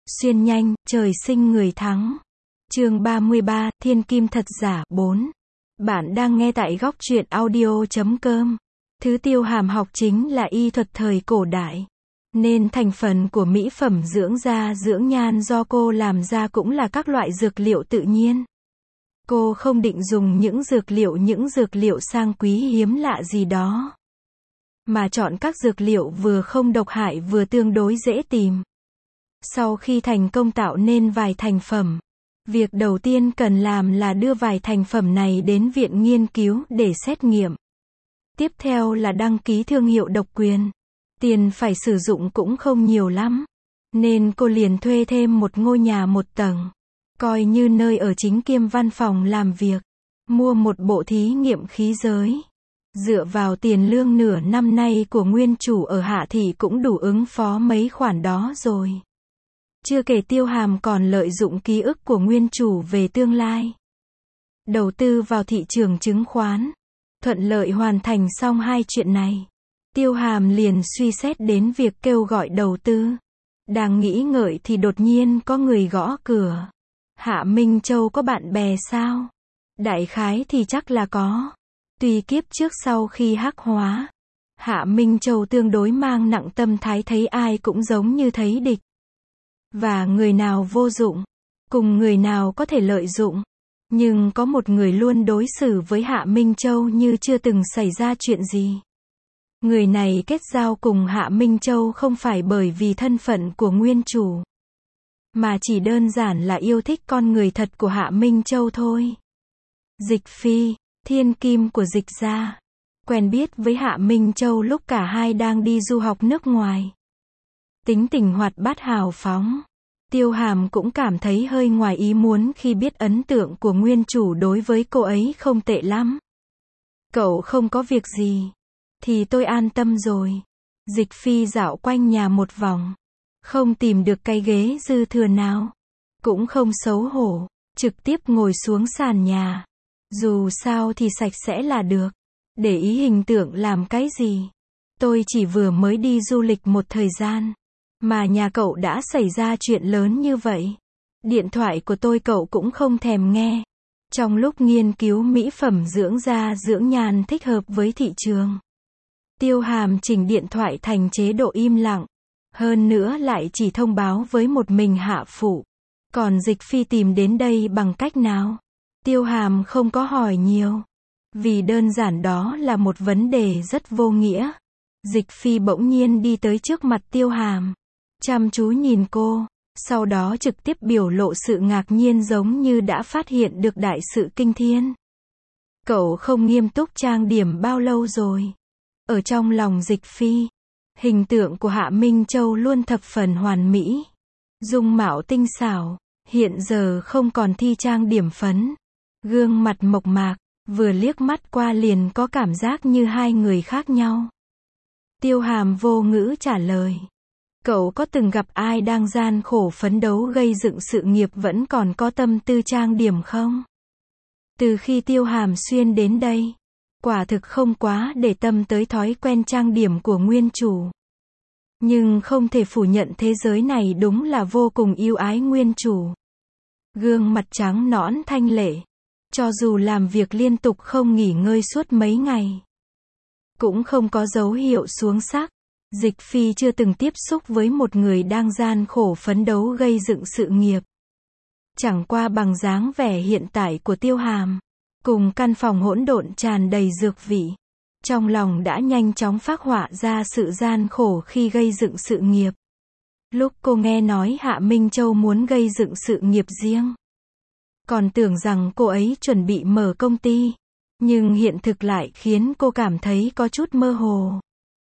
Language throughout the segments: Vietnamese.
Xuyên nhanh, trời sinh người thắng. Chương 33, Thiên Kim thật giả 4. Bạn đang nghe tại góc truyện audio.com. Thứ Tiêu Hàm học chính là y thuật thời cổ đại. Nên thành phần của mỹ phẩm dưỡng da dưỡng nhan do cô làm ra cũng là các loại dược liệu tự nhiên. Cô không định dùng những dược liệu sang quý hiếm lạ gì đó. Mà chọn các dược liệu vừa không độc hại vừa tương đối dễ tìm. Sau khi thành công tạo nên vài thành phẩm, việc đầu tiên cần làm là đưa vài thành phẩm này đến viện nghiên cứu để xét nghiệm. Tiếp theo là đăng ký thương hiệu độc quyền. Tiền phải sử dụng cũng không nhiều lắm, nên cô liền thuê thêm một ngôi nhà một tầng, coi như nơi ở chính kiêm văn phòng làm việc. Mua một bộ thí nghiệm khí giới. Dựa vào tiền lương nửa năm nay của nguyên chủ ở Hạ Thị cũng đủ ứng phó mấy khoản đó rồi. Chưa kể Tiêu Hàm còn lợi dụng ký ức của nguyên chủ về tương lai. Đầu tư vào thị trường chứng khoán. Thuận lợi hoàn thành xong hai chuyện này. Tiêu Hàm liền suy xét đến việc kêu gọi đầu tư. Đang nghĩ ngợi thì đột nhiên có người gõ cửa. Hạ Minh Châu có bạn bè sao? Đại khái thì chắc là có. Tuy kiếp trước sau khi hắc hóa, Hạ Minh Châu tương đối mang nặng tâm thái thấy ai cũng giống như thấy địch. Và người nào vô dụng, cùng người nào có thể lợi dụng. Nhưng có một người luôn đối xử với Hạ Minh Châu như chưa từng xảy ra chuyện gì. Người này kết giao cùng Hạ Minh Châu không phải bởi vì thân phận của nguyên chủ, mà chỉ đơn giản là yêu thích con người thật của Hạ Minh Châu thôi. Dịch Phi, thiên kim của Dịch gia, quen biết với Hạ Minh Châu lúc cả hai đang đi du học nước ngoài. Tính tình hoạt bát hào phóng. Tiêu Hàm cũng cảm thấy hơi ngoài ý muốn khi biết ấn tượng của nguyên chủ đối với cô ấy không tệ lắm. Cậu không có việc gì thì tôi an tâm rồi. Dịch Phi dạo quanh nhà một vòng, không tìm được cái ghế dư thừa nào, cũng không xấu hổ, trực tiếp ngồi xuống sàn nhà. Dù sao thì sạch sẽ là được. Để ý hình tượng làm cái gì? Tôi chỉ vừa mới đi du lịch một thời gian, mà nhà cậu đã xảy ra chuyện lớn như vậy. Điện thoại của tôi cậu cũng không thèm nghe. Trong lúc nghiên cứu mỹ phẩm dưỡng da dưỡng nhan thích hợp với thị trường, Tiêu Hàm chỉnh điện thoại thành chế độ im lặng. Hơn nữa lại chỉ thông báo với một mình Hạ Phụ. Còn Dịch Phi tìm đến đây bằng cách nào? Tiêu Hàm không có hỏi nhiều, vì đơn giản đó là một vấn đề rất vô nghĩa. Dịch Phi bỗng nhiên đi tới trước mặt Tiêu Hàm, chăm chú nhìn cô, sau đó trực tiếp biểu lộ sự ngạc nhiên giống như đã phát hiện được đại sự kinh thiên. Cậu không nghiêm túc trang điểm bao lâu rồi? Ở trong lòng Dịch Phi, hình tượng của Hạ Minh Châu luôn thập phần hoàn mỹ. Dung mạo tinh xảo, hiện giờ không còn thi trang điểm phấn. Gương mặt mộc mạc, vừa liếc mắt qua liền có cảm giác như hai người khác nhau. Tiêu Hàm vô ngữ trả lời. Cậu có từng gặp ai đang gian khổ phấn đấu gây dựng sự nghiệp vẫn còn có tâm tư trang điểm không? Từ khi Tiêu Hàm xuyên đến đây, quả thực không quá để tâm tới thói quen trang điểm của nguyên chủ. Nhưng không thể phủ nhận thế giới này đúng là vô cùng yêu ái nguyên chủ. Gương mặt trắng nõn thanh lệ, cho dù làm việc liên tục không nghỉ ngơi suốt mấy ngày, cũng không có dấu hiệu xuống sắc. Dịch Phi chưa từng tiếp xúc với một người đang gian khổ phấn đấu gây dựng sự nghiệp. Chẳng qua bằng dáng vẻ hiện tại của Tiêu Hàm, cùng căn phòng hỗn độn tràn đầy dược vị, trong lòng đã nhanh chóng phác họa ra sự gian khổ khi gây dựng sự nghiệp. Lúc cô nghe nói Hạ Minh Châu muốn gây dựng sự nghiệp riêng, còn tưởng rằng cô ấy chuẩn bị mở công ty, nhưng hiện thực lại khiến cô cảm thấy có chút mơ hồ.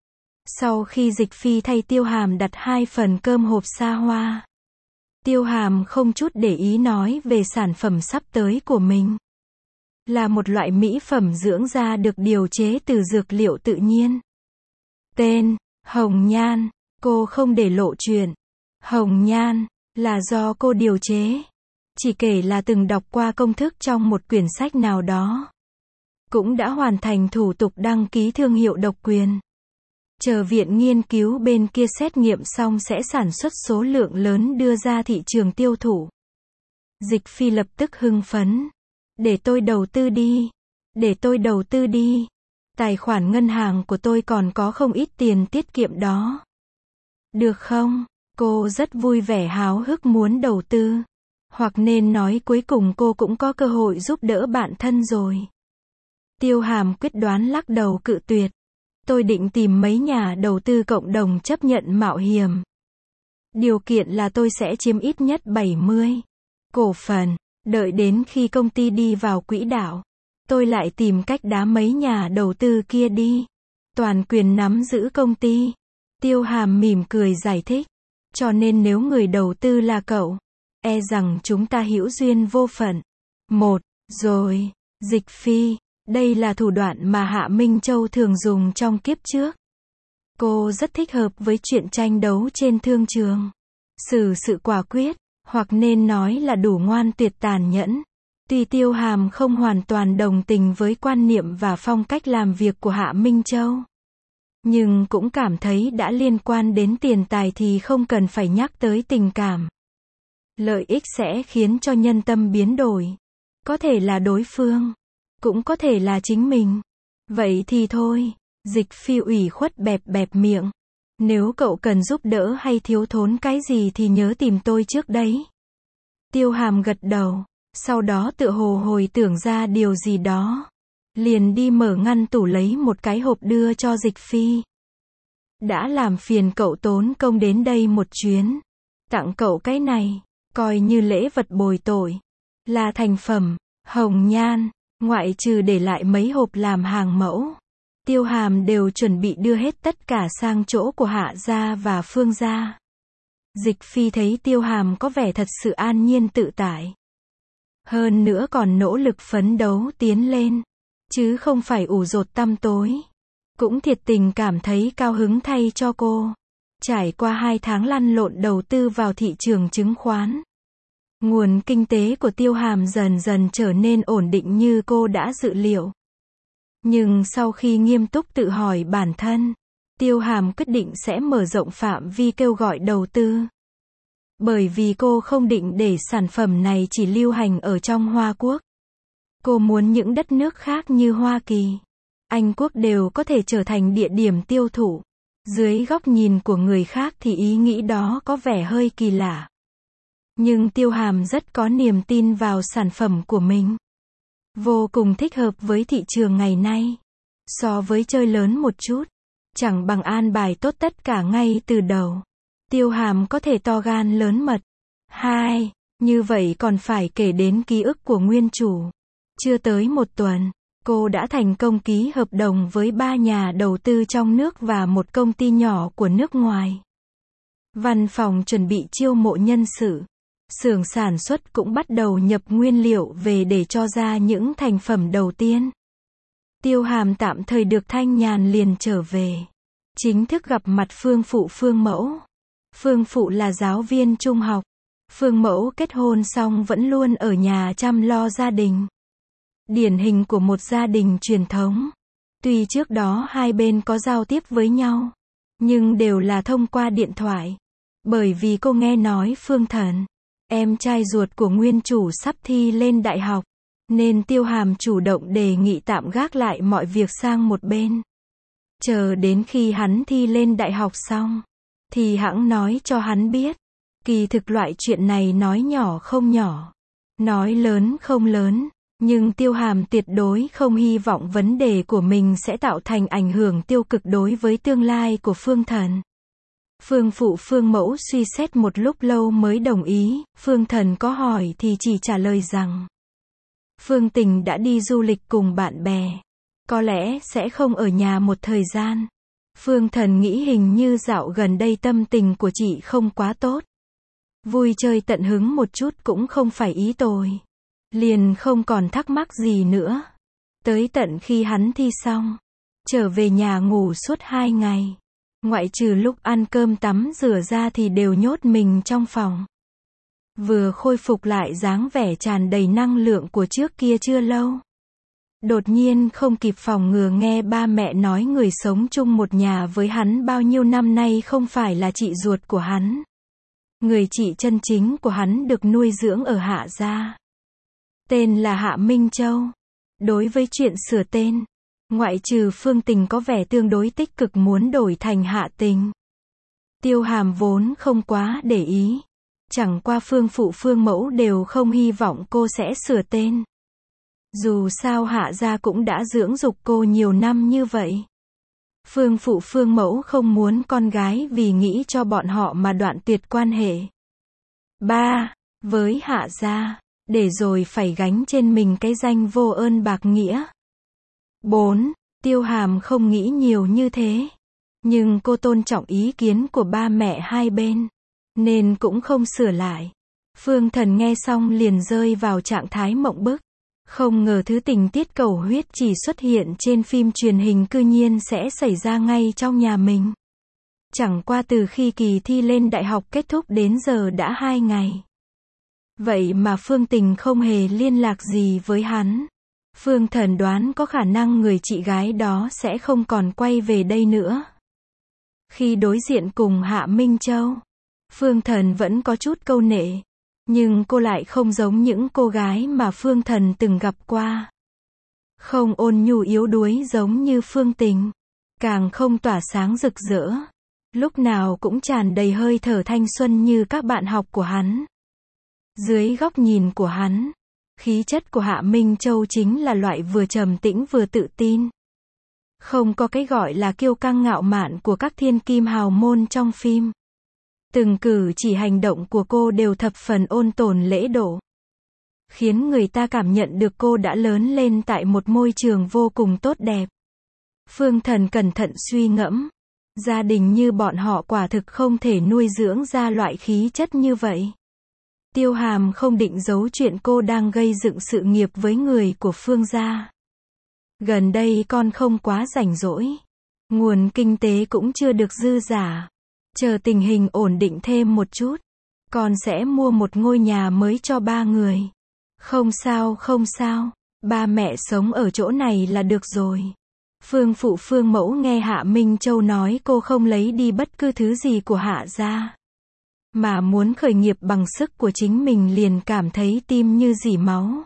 Sau khi Dịch Phi thay Tiêu Hàm đặt 2 phần cơm hộp xa hoa, Tiêu Hàm không chút để ý nói về sản phẩm sắp tới của mình. Là một loại mỹ phẩm dưỡng da được điều chế từ dược liệu tự nhiên. Tên, Hồng Nhan. Cô không để lộ chuyện. Hồng Nhan là do cô điều chế. Chỉ kể là từng đọc qua công thức trong một quyển sách nào đó. Cũng đã hoàn thành thủ tục đăng ký thương hiệu độc quyền. Chờ viện nghiên cứu bên kia xét nghiệm xong sẽ sản xuất số lượng lớn đưa ra thị trường tiêu thụ. Dịch Phi lập tức hưng phấn. Để tôi đầu tư đi. Để tôi đầu tư đi. Tài khoản ngân hàng của tôi còn có không ít tiền tiết kiệm đó. Được không? Cô rất vui vẻ háo hức muốn đầu tư. Hoặc nên nói cuối cùng cô cũng có cơ hội giúp đỡ bạn thân rồi. Tiêu Hàm quyết đoán lắc đầu cự tuyệt. Tôi định tìm mấy nhà đầu tư cộng đồng chấp nhận mạo hiểm. Điều kiện là tôi sẽ chiếm ít nhất 70 cổ phần. Đợi đến khi công ty đi vào quỹ đạo, tôi lại tìm cách đá mấy nhà đầu tư kia đi. Toàn quyền nắm giữ công ty. Tiêu Hàm mỉm cười giải thích. Cho nên nếu người đầu tư là cậu, e rằng chúng ta hữu duyên vô phận. Rồi, Dịch Phi, đây là thủ đoạn mà Hạ Minh Châu thường dùng trong kiếp trước. Cô rất thích hợp với chuyện tranh đấu trên thương trường. Xử sự quả quyết, hoặc nên nói là đủ ngoan tuyệt tàn nhẫn. Tuy Tiêu Hàm không hoàn toàn đồng tình với quan niệm và phong cách làm việc của Hạ Minh Châu, nhưng cũng cảm thấy đã liên quan đến tiền tài thì không cần phải nhắc tới tình cảm. Lợi ích sẽ khiến cho nhân tâm biến đổi. Có thể là đối phương, cũng có thể là chính mình. Vậy thì thôi. Dịch Phi ủy khuất bẹp bẹp miệng. Nếu cậu cần giúp đỡ hay thiếu thốn cái gì thì nhớ tìm tôi trước đấy. Tiêu Hàm gật đầu. Sau đó tựa hồ hồi tưởng ra điều gì đó. Liền đi mở ngăn tủ lấy một cái hộp đưa cho Dịch Phi. Đã làm phiền cậu tốn công đến đây một chuyến. Tặng cậu cái này, coi như lễ vật bồi tội. Là thành phẩm, hồng nhan, ngoại trừ để lại mấy hộp làm hàng mẫu. Tiêu Hàm đều chuẩn bị đưa hết tất cả sang chỗ của Hạ gia và Phương gia. Dịch Phi thấy Tiêu Hàm có vẻ thật sự an nhiên tự tại. Hơn nữa còn nỗ lực phấn đấu tiến lên. Chứ không phải ủ rột tăm tối. Cũng thiệt tình cảm thấy cao hứng thay cho cô. Trải qua 2 tháng lăn lộn đầu tư vào thị trường chứng khoán, nguồn kinh tế của Tiêu Hàm dần dần trở nên ổn định như cô đã dự liệu. Nhưng sau khi nghiêm túc tự hỏi bản thân, Tiêu Hàm quyết định sẽ mở rộng phạm vi kêu gọi đầu tư. Bởi vì cô không định để sản phẩm này chỉ lưu hành ở trong Hoa Quốc. Cô muốn những đất nước khác như Hoa Kỳ, Anh Quốc đều có thể trở thành địa điểm tiêu thụ. Dưới góc nhìn của người khác thì ý nghĩ đó có vẻ hơi kỳ lạ. Nhưng Tiêu Hàm rất có niềm tin vào sản phẩm của mình. Vô cùng thích hợp với thị trường ngày nay. So với chơi lớn một chút, chẳng bằng an bài tốt tất cả ngay từ đầu. Tiêu Hàm có thể to gan lớn mật. 2. Như vậy còn phải kể đến ký ức của nguyên chủ. Chưa tới 1 tuần, cô đã thành công ký hợp đồng với 3 nhà đầu tư trong nước và một công ty nhỏ của nước ngoài. Văn phòng chuẩn bị chiêu mộ nhân sự. Xưởng sản xuất cũng bắt đầu nhập nguyên liệu về để cho ra những thành phẩm đầu tiên. Tiêu Hàm tạm thời được thanh nhàn liền trở về. Chính thức gặp mặt Phương Phụ Phương Mẫu. Phương Phụ là giáo viên trung học. Phương Mẫu kết hôn xong vẫn luôn ở nhà chăm lo gia đình. Điển hình của một gia đình truyền thống. Tuy trước đó hai bên có giao tiếp với nhau, nhưng đều là thông qua điện thoại. Bởi vì cô nghe nói Phương Thần, em trai ruột của nguyên chủ sắp thi lên đại học, nên Tiêu Hàm chủ động đề nghị tạm gác lại mọi việc sang một bên. Chờ đến khi hắn thi lên đại học xong, thì hẵng nói cho hắn biết. Kỳ thực loại chuyện này nói nhỏ không nhỏ, nói lớn không lớn. Nhưng Tiêu Hàm tuyệt đối không hy vọng vấn đề của mình sẽ tạo thành ảnh hưởng tiêu cực đối với tương lai của Phương Thần. Phương Phụ Phương Mẫu suy xét một lúc lâu mới đồng ý. Phương Thần có hỏi thì chỉ trả lời rằng Phương Tình đã đi du lịch cùng bạn bè, có lẽ sẽ không ở nhà một thời gian. Phương Thần nghĩ hình như dạo gần đây tâm tình của chị không quá tốt. Vui chơi tận hứng một chút cũng không phải ý tồi. Liền không còn thắc mắc gì nữa. Tới tận khi hắn thi xong, trở về nhà ngủ suốt 2 ngày. Ngoại trừ lúc ăn cơm tắm rửa ra thì đều nhốt mình trong phòng. Vừa khôi phục lại dáng vẻ tràn đầy năng lượng của trước kia chưa lâu. Đột nhiên không kịp phòng ngừa nghe ba mẹ nói người sống chung một nhà với hắn bao nhiêu năm nay không phải là chị ruột của hắn. Người chị chân chính của hắn được nuôi dưỡng ở Hạ gia. Tên là Hạ Minh Châu. Đối với chuyện sửa tên, ngoại trừ Phương Tình có vẻ tương đối tích cực muốn đổi thành Hạ Tình, Tiêu Hàm vốn không quá để ý. Chẳng qua Phương phụ Phương mẫu đều không hy vọng cô sẽ sửa tên. Dù sao Hạ gia cũng đã dưỡng dục cô nhiều năm như vậy. Phương phụ Phương mẫu không muốn con gái vì nghĩ cho bọn họ mà đoạn tuyệt quan hệ. 3. Với Hạ gia, để rồi phải gánh trên mình cái danh vô ơn bạc nghĩa. 4. Tiêu Hàm không nghĩ nhiều như thế. Nhưng cô tôn trọng ý kiến của ba mẹ hai bên, nên cũng không sửa lại. Phương Thần nghe xong liền rơi vào trạng thái mộng bức. Không ngờ thứ tình tiết cầu huyết chỉ xuất hiện trên phim truyền hình cư nhiên sẽ xảy ra ngay trong nhà mình. Chẳng qua từ khi kỳ thi lên đại học kết thúc đến giờ đã 2 ngày. Vậy mà Phương Tình không hề liên lạc gì với hắn. Phương Thần đoán có khả năng người chị gái đó sẽ không còn quay về đây nữa. Khi đối diện cùng Hạ Minh Châu, Phương Thần vẫn có chút câu nệ. Nhưng cô lại không giống những cô gái mà Phương Thần từng gặp qua. Không ôn nhu yếu đuối giống như Phương Tình. Càng không tỏa sáng rực rỡ. Lúc nào cũng tràn đầy hơi thở thanh xuân như các bạn học của hắn. Dưới góc nhìn của hắn, khí chất của Hạ Minh Châu chính là loại vừa trầm tĩnh vừa tự tin. Không có cái gọi là kiêu căng ngạo mạn của các thiên kim hào môn trong phim. Từng cử chỉ hành động của cô đều thập phần ôn tồn lễ độ, khiến người ta cảm nhận được cô đã lớn lên tại một môi trường vô cùng tốt đẹp. Phương Thần cẩn thận suy ngẫm, gia đình như bọn họ quả thực không thể nuôi dưỡng ra loại khí chất như vậy. Tiêu Hàm không định giấu chuyện cô đang gây dựng sự nghiệp với người của Phương gia. Gần đây con không quá rảnh rỗi, nguồn kinh tế cũng chưa được dư dả. Chờ tình hình ổn định thêm một chút, con sẽ mua một ngôi nhà mới cho 3 người. Không sao không sao, ba mẹ sống ở chỗ này là được rồi. Phương phụ Phương mẫu nghe Hạ Minh Châu nói cô không lấy đi bất cứ thứ gì của Hạ gia, mà muốn khởi nghiệp bằng sức của chính mình liền cảm thấy tim như rỉ máu.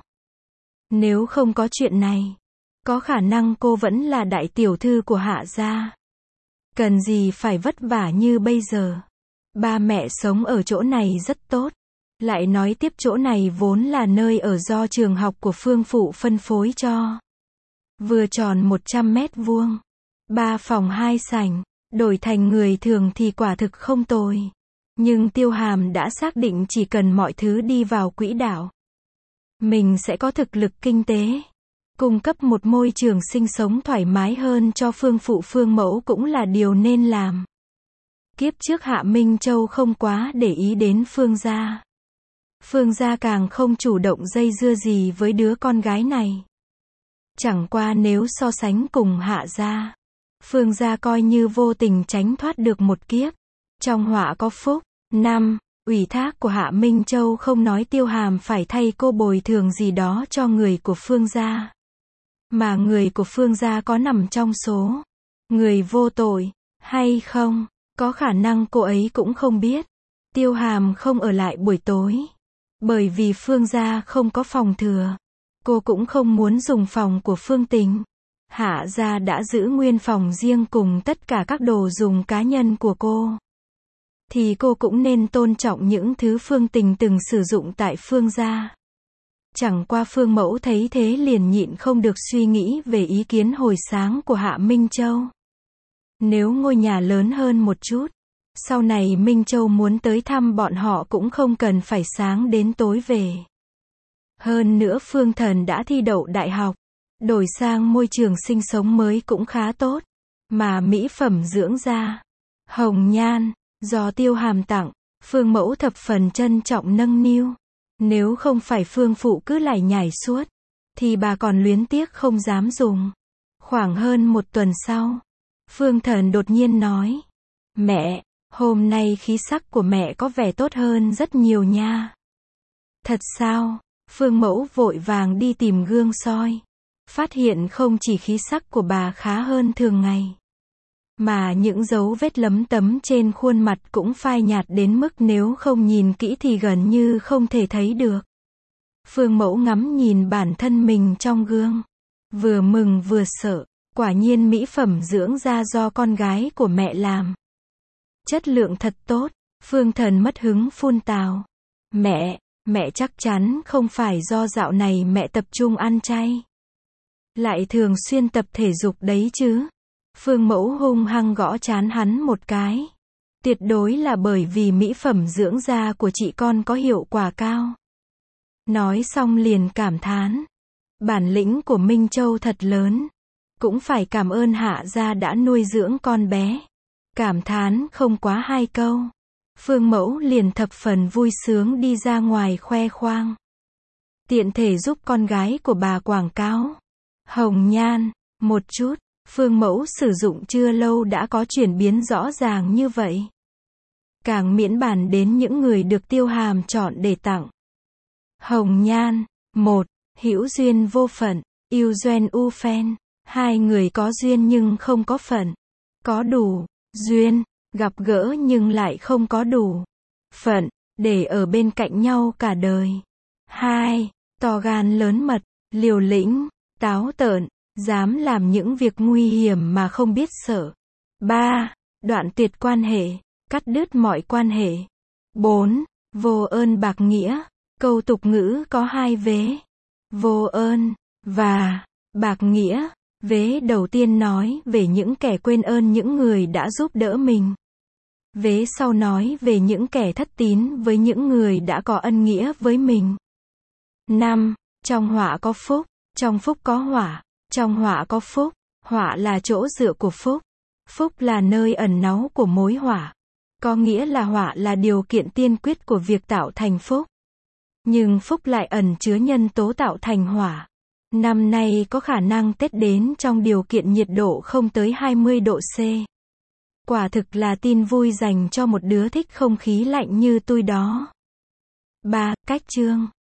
Nếu không có chuyện này, có khả năng cô vẫn là đại tiểu thư của Hạ gia. Cần gì phải vất vả như bây giờ. Ba mẹ sống ở chỗ này rất tốt. Lại nói tiếp chỗ này vốn là nơi ở do trường học của Phương phụ phân phối cho. Vừa tròn 100 mét vuông. 3 phòng 2 sảnh. Đổi thành người thường thì quả thực không tồi. Nhưng Tiêu Hàm đã xác định chỉ cần mọi thứ đi vào quỹ đạo, mình sẽ có thực lực kinh tế. Cung cấp một môi trường sinh sống thoải mái hơn cho Phương phụ Phương mẫu cũng là điều nên làm. Kiếp trước Hạ Minh Châu không quá để ý đến Phương gia. Phương gia càng không chủ động dây dưa gì với đứa con gái này. Chẳng qua nếu so sánh cùng Hạ gia, Phương gia coi như vô tình tránh thoát được một kiếp. Trong họa có phúc. 5. Ủy thác của Hạ Minh Châu không nói Tiêu Hàm phải thay cô bồi thường gì đó cho người của Phương gia. Mà người của Phương gia có nằm trong số người vô tội hay không, có khả năng cô ấy cũng không biết. Tiêu Hàm không ở lại buổi tối, bởi vì Phương gia không có phòng thừa. Cô cũng không muốn dùng phòng của Phương Tình. Hạ gia đã giữ nguyên phòng riêng cùng tất cả các đồ dùng cá nhân của cô. Thì cô cũng nên tôn trọng những thứ Phương Tình từng sử dụng tại Phương gia. Chẳng qua Phương mẫu thấy thế liền nhịn không được suy nghĩ về ý kiến hồi sáng của Hạ Minh Châu. Nếu ngôi nhà lớn hơn một chút, sau này Minh Châu muốn tới thăm bọn họ cũng không cần phải sáng đến tối về. Hơn nữa Phương Thần đã thi đậu đại học, đổi sang môi trường sinh sống mới cũng khá tốt. Mà mỹ phẩm dưỡng da, hồng nhan, do Tiêu Hàm tặng, Phương mẫu thập phần trân trọng nâng niu. Nếu không phải Phương phụ cứ lải nhải suốt, thì bà còn luyến tiếc không dám dùng. Khoảng hơn 1 tuần sau, Phương Thần đột nhiên nói: Mẹ, hôm nay khí sắc của mẹ có vẻ tốt hơn rất nhiều nha. Thật sao? Phương mẫu vội vàng đi tìm gương soi. phát hiện không chỉ khí sắc của bà khá hơn thường ngày, mà những dấu vết lấm tấm trên khuôn mặt cũng phai nhạt đến mức nếu không nhìn kỹ thì gần như không thể thấy được. Phương Mẫu ngắm nhìn bản thân mình trong gương, vừa mừng vừa sợ, quả nhiên mỹ phẩm dưỡng da do con gái của mẹ làm. Chất lượng thật tốt. Phương Thần mất hứng phun tào. Mẹ chắc chắn không phải do dạo này mẹ tập trung ăn chay, lại thường xuyên tập thể dục đấy chứ. Phương Mẫu hung hăng gõ trán hắn một cái. Tuyệt đối là bởi vì mỹ phẩm dưỡng da của chị con có hiệu quả cao. Nói xong liền cảm thán. Bản lĩnh của Minh Châu thật lớn. Cũng phải cảm ơn Hạ gia đã nuôi dưỡng con bé. Cảm thán không quá 2 câu, Phương Mẫu liền thập phần vui sướng đi ra ngoài khoe khoang. Tiện thể giúp con gái của bà quảng cáo. Hồng nhan, một chút, Phương Mẫu sử dụng chưa lâu đã có chuyển biến rõ ràng như vậy. Càng miễn bàn đến những người được Tiêu Hàm chọn để tặng. Hồng nhan, 1. Hữu duyên vô phận, yêu duyên u phen. 2 người có duyên nhưng không có phận. Có đủ duyên, gặp gỡ nhưng lại không có đủ phận, để ở bên cạnh nhau cả đời. 2. To gan lớn mật, liều lĩnh, táo tợn, dám làm những việc nguy hiểm mà không biết sợ. 3. Đoạn tuyệt quan hệ, cắt đứt mọi quan hệ. 4. Vô ơn bạc nghĩa, câu tục ngữ có 2 vế. Vô ơn và bạc nghĩa. Vế đầu tiên nói về những kẻ quên ơn những người đã giúp đỡ mình. Vế sau nói về những kẻ thất tín với những người đã có ân nghĩa với mình. 5. Trong họa có phúc, trong phúc có họa, trong họa có phúc. Họa là chỗ dựa của phúc, phúc là nơi ẩn náu của mối họa. Có nghĩa là họa là điều kiện tiên quyết của việc tạo thành phúc. Nhưng phúc lại ẩn chứa nhân tố tạo thành họa. Năm nay có khả năng Tết đến trong điều kiện nhiệt độ không tới 20 độ C. Quả thực là tin vui dành cho một đứa thích không khí lạnh như tôi đó. 3. Cách chương